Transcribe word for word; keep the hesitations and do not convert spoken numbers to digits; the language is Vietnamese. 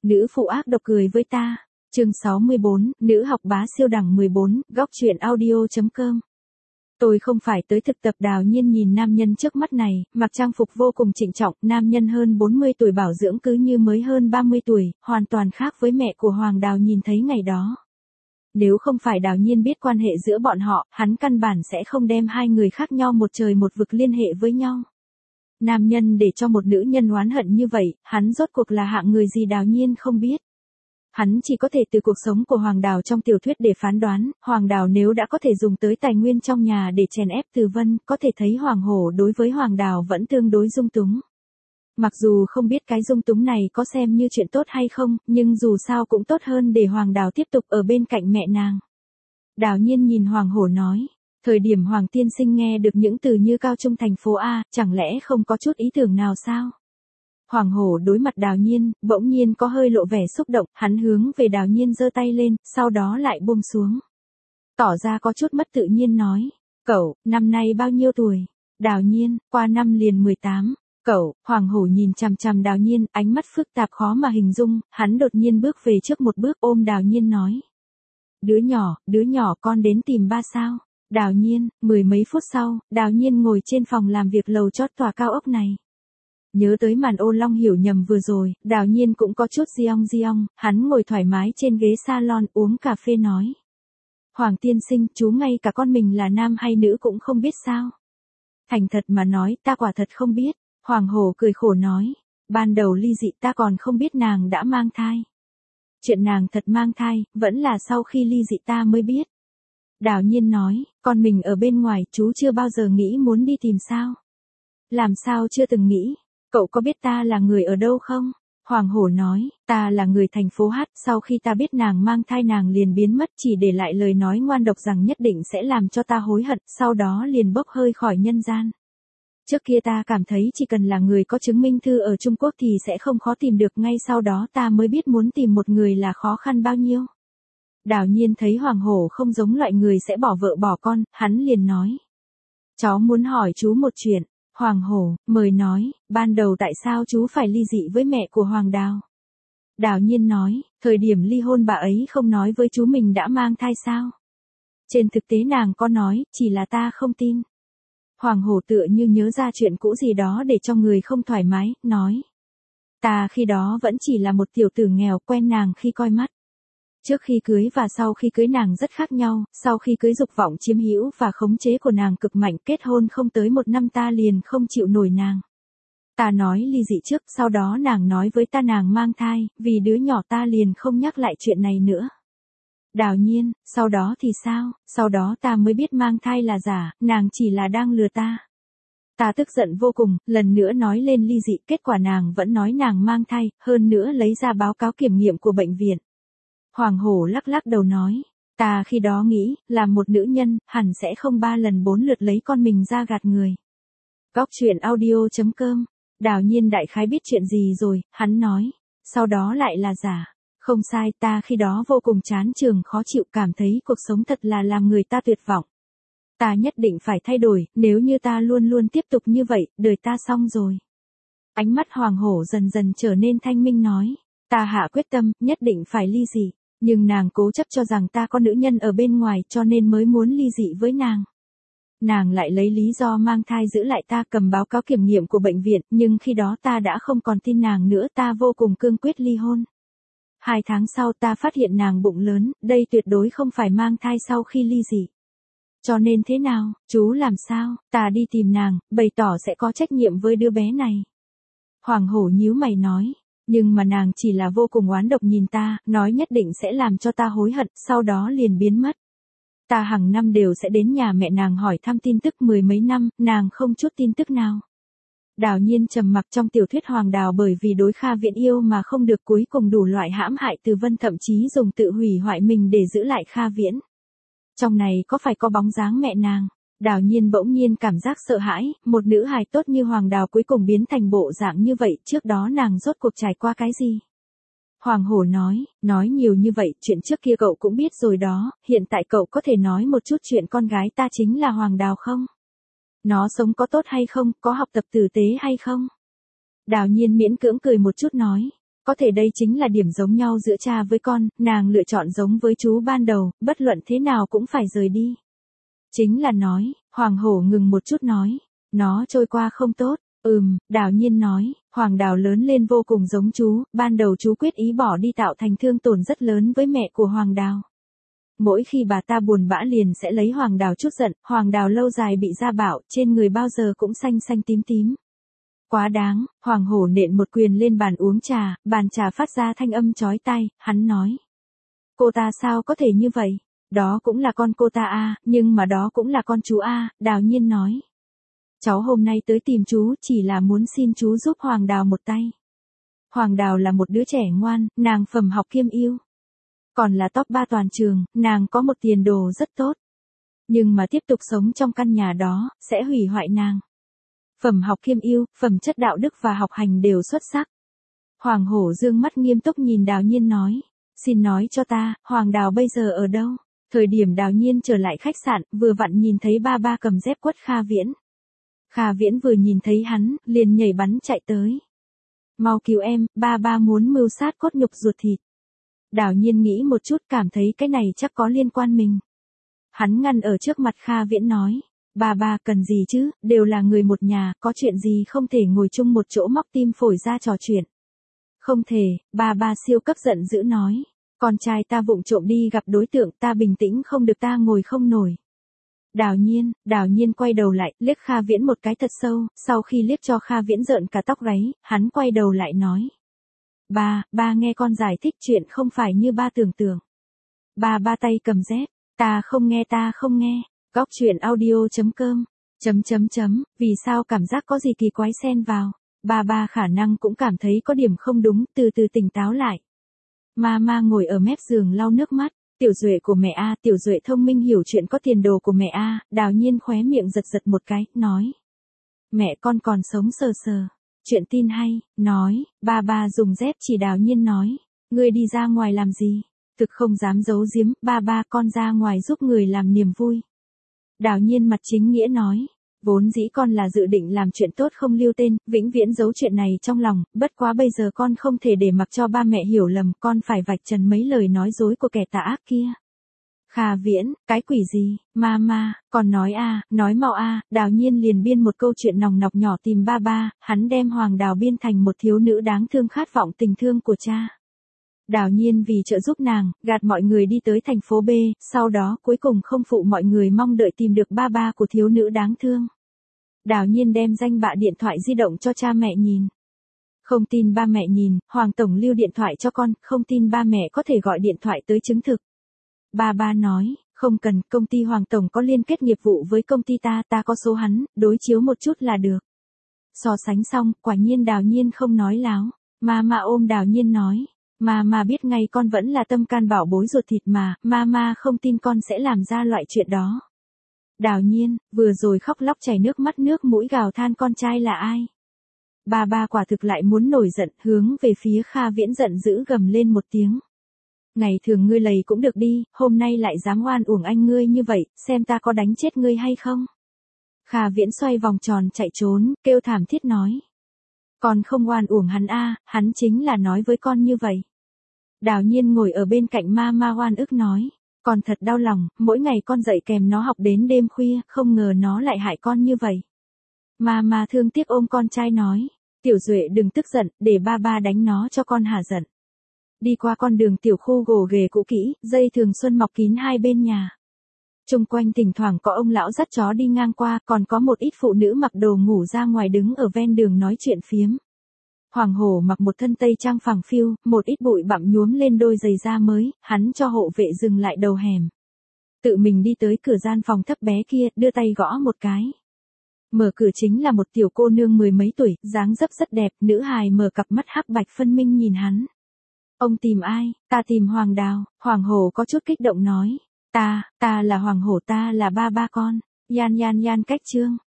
Nữ phụ ác độc cười với ta. Chương sáu mươi bốn, nữ học bá siêu đẳng mười bốn, góc truyện audio.com. Tôi không phải tới thực tập. Đào Nhiên nhìn nam nhân trước mắt này, mặc trang phục vô cùng trịnh trọng, nam nhân hơn bốn mươi tuổi bảo dưỡng cứ như mới hơn ba mươi tuổi, hoàn toàn khác với mẹ của Hoàng Đào nhìn thấy ngày đó. Nếu không phải Đào Nhiên biết quan hệ giữa bọn họ, hắn căn bản sẽ không đem hai người khác nhau một trời một vực liên hệ với nhau. Nam nhân để cho một nữ nhân oán hận như vậy, hắn rốt cuộc là hạng người gì Đào Nhiên không biết. Hắn chỉ có thể từ cuộc sống của Hoàng Đào trong tiểu thuyết để phán đoán, Hoàng Đào nếu đã có thể dùng tới tài nguyên trong nhà để chèn ép Từ Vân, có thể thấy Hoàng Hổ đối với Hoàng Đào vẫn tương đối dung túng. Mặc dù không biết cái dung túng này có xem như chuyện tốt hay không, nhưng dù sao cũng tốt hơn để Hoàng Đào tiếp tục ở bên cạnh mẹ nàng. Đào Nhiên nhìn Hoàng Hổ nói, thời điểm Hoàng tiên sinh nghe được những từ như cao trung thành phố A, chẳng lẽ không có chút ý tưởng nào sao? Hoàng Hổ đối mặt Đào Nhiên, bỗng nhiên có hơi lộ vẻ xúc động, hắn hướng về Đào Nhiên giơ tay lên, sau đó lại buông xuống. Tỏ ra có chút mất tự nhiên nói, cậu, năm nay bao nhiêu tuổi? Đào Nhiên, qua năm liền mười tám. Cậu, Hoàng Hổ nhìn chằm chằm Đào Nhiên, ánh mắt phức tạp khó mà hình dung, hắn đột nhiên bước về trước một bước ôm Đào Nhiên nói. Đứa nhỏ, đứa nhỏ con đến tìm ba sao? Đào Nhiên, mười mấy phút sau, Đào Nhiên ngồi trên phòng làm việc lầu chót tòa cao ốc này. Nhớ tới màn ô long hiểu nhầm vừa rồi, Đào Nhiên cũng có chút giong giong, hắn ngồi thoải mái trên ghế salon uống cà phê nói. Hoàng tiên sinh, chú ngay cả con mình là nam hay nữ cũng không biết sao? Thành thật mà nói, ta quả thật không biết. Hoàng Hổ cười khổ nói, ban đầu ly dị ta còn không biết nàng đã mang thai. Chuyện nàng thật mang thai, vẫn là sau khi ly dị ta mới biết. Đào Nhiên nói, con mình ở bên ngoài chú chưa bao giờ nghĩ muốn đi tìm sao? Làm sao chưa từng nghĩ? Cậu có biết ta là người ở đâu không? Hoàng Hổ nói, ta là người thành phố Hát, sau khi ta biết nàng mang thai nàng liền biến mất chỉ để lại lời nói ngoan độc rằng nhất định sẽ làm cho ta hối hận, sau đó liền bốc hơi khỏi nhân gian. Trước kia ta cảm thấy chỉ cần là người có chứng minh thư ở Trung Quốc thì sẽ không khó tìm được, ngay sau đó ta mới biết muốn tìm một người là khó khăn bao nhiêu. Đào Nhiên thấy Hoàng Hổ không giống loại người sẽ bỏ vợ bỏ con, hắn liền nói. Cháu muốn hỏi chú một chuyện. Hoàng Hổ, mời nói, ban đầu tại sao chú phải ly dị với mẹ của Hoàng Đào? Đào Nhiên nói, thời điểm ly hôn bà ấy không nói với chú mình đã mang thai sao? Trên thực tế nàng có nói, chỉ là ta không tin. Hoàng Hổ tựa như nhớ ra chuyện cũ gì đó để cho người không thoải mái, nói. Ta khi đó vẫn chỉ là một tiểu tử nghèo, quen nàng khi coi mắt. Trước khi cưới và sau khi cưới nàng rất khác nhau, sau khi cưới dục vọng chiếm hữu và khống chế của nàng cực mạnh, kết hôn không tới một năm ta liền không chịu nổi nàng. Ta nói ly dị trước, sau đó nàng nói với ta nàng mang thai, vì đứa nhỏ ta liền không nhắc lại chuyện này nữa. Đào Nhiên, sau đó thì sao? Sau đó ta mới biết mang thai là giả, nàng chỉ là đang lừa ta. Ta tức giận vô cùng, lần nữa nói lên ly dị, kết quả nàng vẫn nói nàng mang thai, hơn nữa lấy ra báo cáo kiểm nghiệm của bệnh viện. Hoàng Hổ lắc lắc đầu nói, ta khi đó nghĩ, là một nữ nhân, hẳn sẽ không ba lần bốn lượt lấy con mình ra gạt người. Góc truyện audio.com, Đào Nhiên đại khái biết chuyện gì rồi, hắn nói, sau đó lại là giả. Không sai, ta khi đó vô cùng chán trường khó chịu, cảm thấy cuộc sống thật là làm người ta tuyệt vọng. Ta nhất định phải thay đổi, nếu như ta luôn luôn tiếp tục như vậy, đời ta xong rồi. Ánh mắt Hoàng Hổ dần dần trở nên thanh minh nói, ta hạ quyết tâm, nhất định phải ly dị, nhưng nàng cố chấp cho rằng ta có nữ nhân ở bên ngoài cho nên mới muốn ly dị với nàng. Nàng lại lấy lý do mang thai giữ lại ta, cầm báo cáo kiểm nghiệm của bệnh viện, nhưng khi đó ta đã không còn tin nàng nữa, ta vô cùng cương quyết ly hôn. Hai tháng sau ta phát hiện nàng bụng lớn, đây tuyệt đối không phải mang thai sau khi ly dị. Cho nên thế nào, chú làm sao? Ta đi tìm nàng, bày tỏ sẽ có trách nhiệm với đứa bé này. Hoàng Hổ nhíu mày nói, nhưng mà nàng chỉ là vô cùng oán độc nhìn ta, nói nhất định sẽ làm cho ta hối hận, sau đó liền biến mất. Ta hàng năm đều sẽ đến nhà mẹ nàng hỏi thăm tin tức, mười mấy năm, nàng không chút tin tức nào. Đào Nhiên trầm mặc. Trong tiểu thuyết Hoàng Đào bởi vì đối Kha Viễn yêu mà không được, cuối cùng đủ loại hãm hại Từ Vân, thậm chí dùng tự hủy hoại mình để giữ lại Kha Viễn. Trong này có phải có bóng dáng mẹ nàng? Đào Nhiên bỗng nhiên cảm giác sợ hãi, một nữ hài tốt như Hoàng Đào cuối cùng biến thành bộ dạng như vậy, trước đó nàng rốt cuộc trải qua cái gì? Hoàng Hổ nói, nói nhiều như vậy, chuyện trước kia cậu cũng biết rồi đó, hiện tại cậu có thể nói một chút chuyện con gái ta chính là Hoàng Đào không? Nó sống có tốt hay không, có học tập tử tế hay không? Đào Nhiên miễn cưỡng cười một chút nói, có thể đây chính là điểm giống nhau giữa cha với con, nàng lựa chọn giống với chú ban đầu, bất luận thế nào cũng phải rời đi. Chính là nói, Hoàng Hổ ngừng một chút nói, nó trôi qua không tốt, ừm, Đào Nhiên nói, Hoàng Đào lớn lên vô cùng giống chú, ban đầu chú quyết ý bỏ đi tạo thành thương tổn rất lớn với mẹ của Hoàng Đào. Mỗi khi bà ta buồn bã liền sẽ lấy Hoàng Đào chút giận, Hoàng Đào lâu dài bị gia bảo, trên người bao giờ cũng xanh xanh tím tím. Quá đáng, Hoàng Hổ nện một quyền lên bàn uống trà, bàn trà phát ra thanh âm chói tai, hắn nói. Cô ta sao có thể như vậy? Đó cũng là con cô ta a, nhưng mà đó cũng là con chú a, Đào Nhiên nói. Cháu hôm nay tới tìm chú chỉ là muốn xin chú giúp Hoàng Đào một tay. Hoàng Đào là một đứa trẻ ngoan, nàng phẩm học kiêm ưu. Còn là top ba toàn trường, nàng có một tiền đồ rất tốt. Nhưng mà tiếp tục sống trong căn nhà đó, sẽ hủy hoại nàng. Phẩm học kiêm ưu, phẩm chất đạo đức và học hành đều xuất sắc. Hoàng Hổ dương mắt nghiêm túc nhìn Đào Nhiên nói. Xin nói cho ta, Hoàng Đào bây giờ ở đâu? Thời điểm Đào Nhiên trở lại khách sạn, vừa vặn nhìn thấy ba ba cầm dép quất Kha Viễn. Kha Viễn vừa nhìn thấy hắn, liền nhảy bắn chạy tới. Mau cứu em, ba ba muốn mưu sát cốt nhục ruột thịt. Đào Nhiên nghĩ một chút cảm thấy cái này chắc có liên quan mình. Hắn ngăn ở trước mặt Kha Viễn nói. Ba ba cần gì chứ, đều là người một nhà, có chuyện gì không thể ngồi chung một chỗ móc tim phổi ra trò chuyện. Không thể, ba ba siêu cấp giận dữ nói. Con trai ta vụng trộm đi gặp đối tượng ta bình tĩnh không được ta ngồi không nổi. Đào Nhiên, Đào Nhiên quay đầu lại, liếc Kha Viễn một cái thật sâu, sau khi liếc cho Kha Viễn rợn cả tóc gáy, hắn quay đầu lại nói. Ba, ba nghe con giải thích chuyện không phải như ba tưởng tượng. Ba ba tay cầm dép, ta không nghe ta không nghe, góc chuyện audio chấm com, chấm chấm chấm, vì sao cảm giác có gì kỳ quái xen vào, ba ba khả năng cũng cảm thấy có điểm không đúng, từ từ tỉnh táo lại. Mama ngồi ở mép giường lau nước mắt. Tiểu Duệ của mẹ A, Tiểu Duệ thông minh hiểu chuyện có tiền đồ của mẹ A, Đào Nhiên khóe miệng giật giật một cái, nói. Mẹ con còn sống sờ sờ. Chuyện tin hay, nói, ba ba dùng dép chỉ Đào Nhiên nói. Ngươi đi ra ngoài làm gì? Thực không dám giấu giếm, ba ba con ra ngoài giúp người làm niềm vui. Đào Nhiên mặt chính nghĩa nói. Vốn dĩ con là dự định làm chuyện tốt không lưu tên, vĩnh viễn giấu chuyện này trong lòng, bất quá bây giờ con không thể để mặc cho ba mẹ hiểu lầm, con phải vạch trần mấy lời nói dối của kẻ tà ác kia. Kha Viễn, cái quỷ gì, mama, còn nói a, nói mau a, Đào Nhiên liền biên một câu chuyện nòng nọc nhỏ tìm ba ba, hắn đem Hoàng Đào biên thành một thiếu nữ đáng thương khát vọng tình thương của cha. Đào Nhiên vì trợ giúp nàng, gạt mọi người đi tới thành phố B, sau đó cuối cùng không phụ mọi người mong đợi tìm được ba ba của thiếu nữ đáng thương. Đào Nhiên đem danh bạ điện thoại di động cho cha mẹ nhìn. Không tin ba mẹ nhìn, Hoàng Tổng lưu điện thoại cho con, không tin ba mẹ có thể gọi điện thoại tới chứng thực. Ba ba nói, không cần, công ty Hoàng Tổng có liên kết nghiệp vụ với công ty ta, ta có số hắn, đối chiếu một chút là được. So sánh xong, quả nhiên Đào Nhiên không nói láo. Mama ôm Đào Nhiên nói. Mama biết ngay con vẫn là tâm can bảo bối ruột thịt mà, Mama không tin con sẽ làm ra loại chuyện đó. Đào Nhiên, vừa rồi khóc lóc chảy nước mắt nước mũi gào than con trai là ai. Ba ba quả thực lại muốn nổi giận, hướng về phía Kha Viễn giận dữ gầm lên một tiếng. Ngày thường ngươi lầy cũng được đi, hôm nay lại dám oan uổng anh ngươi như vậy, xem ta có đánh chết ngươi hay không. Kha Viễn xoay vòng tròn chạy trốn, kêu thảm thiết nói. Con không oan uổng hắn a, hắn chính là nói với con như vậy. Đào Nhiên ngồi ở bên cạnh Mama oan ức nói. Con thật đau lòng, mỗi ngày con dậy kèm nó học đến đêm khuya, không ngờ nó lại hại con như vậy. Mama thương tiếc ôm con trai nói. Tiểu Duệ đừng tức giận, để ba ba đánh nó cho con hả giận. Đi qua con đường tiểu khu gồ ghề cũ kỹ, dây thường xuân mọc kín hai bên nhà. Trung quanh thỉnh thoảng có ông lão dắt chó đi ngang qua, còn có một ít phụ nữ mặc đồ ngủ ra ngoài đứng ở ven đường nói chuyện phiếm. Hoàng Hổ mặc một thân tây trang phẳng phiu, một ít bụi bặm nhuốm lên đôi giày da mới, hắn cho hộ vệ dừng lại đầu hẻm. Tự mình đi tới cửa gian phòng thấp bé kia, đưa tay gõ một cái. Mở cửa chính là một tiểu cô nương mười mấy tuổi, dáng dấp rất đẹp, nữ hài mở cặp mắt hắc bạch phân minh nhìn hắn. Ông tìm ai? Ta tìm Hoàng Đào, Hoàng Hổ có chút kích động nói. Ta, ta là Hoàng Hổ, ta là ba ba con. Yan yan yan cách chương.